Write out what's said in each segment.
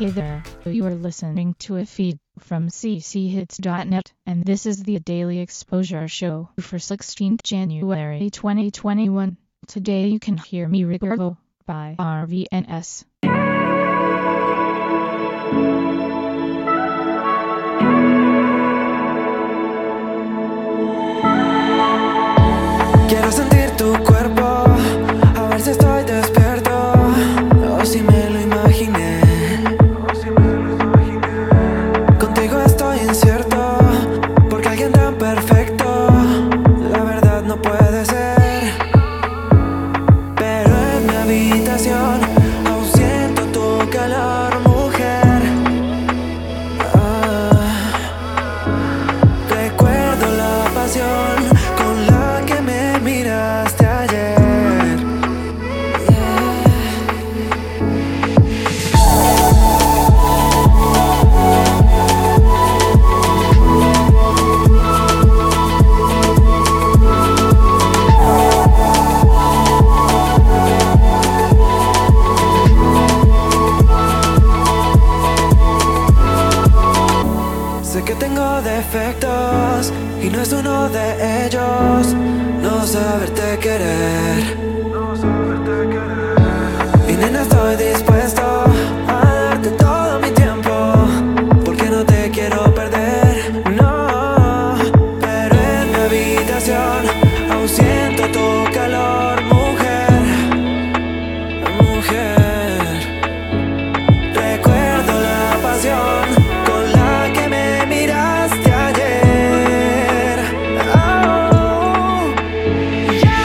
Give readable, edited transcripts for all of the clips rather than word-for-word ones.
Hey there, you are listening to a feed from cchits.net, and this is the Daily Exposure Show for 16th January 2021. Today you can hear me Recuerdo by RVNS. Quiero sentir tu cuerpo, a ver si estoy despierto, o si me lo imaginé. Contigo estoy incierto, porque alguien tan perfecto, la verdad no puede ser. Pero en mi habitación aún siento tu calor, mujer. Recuerdo la pasión con la que me miraste ayer. Sé que tengo defectos y no es uno de ellos no saberte querer. Y nena, estoy dispuesto a darte todo mi tiempo, porque no te quiero perder, no. Pero en mi habitación aún siento tu calor, mujer, mujer. Recuerdo la pasión con la que me miraste ayer. Oh, yeah.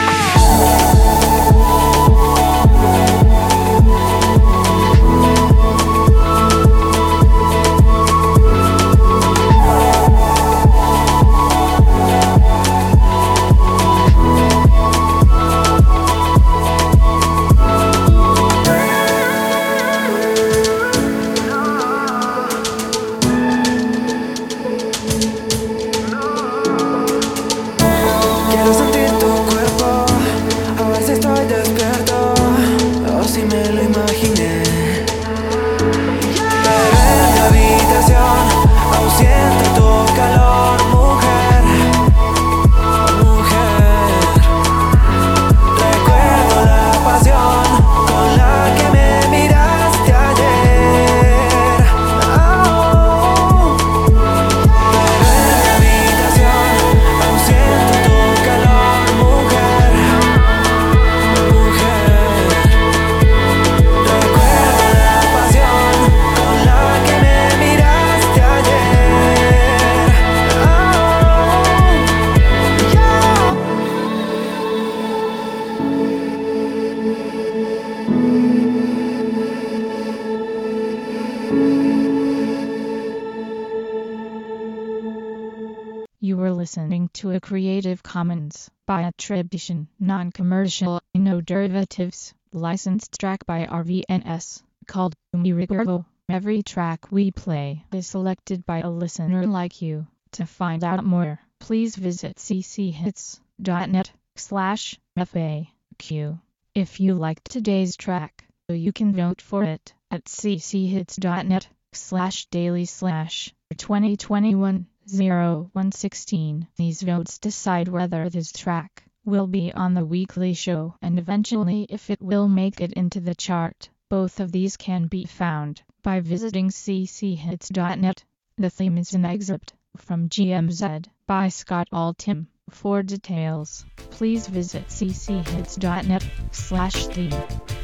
Quiero sentir tu cuerpo, a ver si estoy despierto, o si me lo imaginé. Pero en mi habitación aún siento tu calor, mujer, mujer. Recuerdo la pasión con la que me miraste ayer. Oh, pero en mi habitación aún siento tu calor, mujer, mujer. Recuerdo la pasión con la que me miraste ayer. Oh, yeah. You were listening to a Creative Commons by attribution, non-commercial, no derivatives, licensed track by RVNS, called Me Recuerdo. Every track we play is selected by a listener like you. To find out more, please visit cchits.net/FAQ. If you liked today's track, you can vote for it at cchits.net/daily/2021-0116. These votes decide whether this track will be on the weekly show and eventually if it will make it into the chart. Both of these can be found by visiting cchits.net. The theme is an excerpt from GMZ by Scott Altham. For details, please visit cchits.net/theme.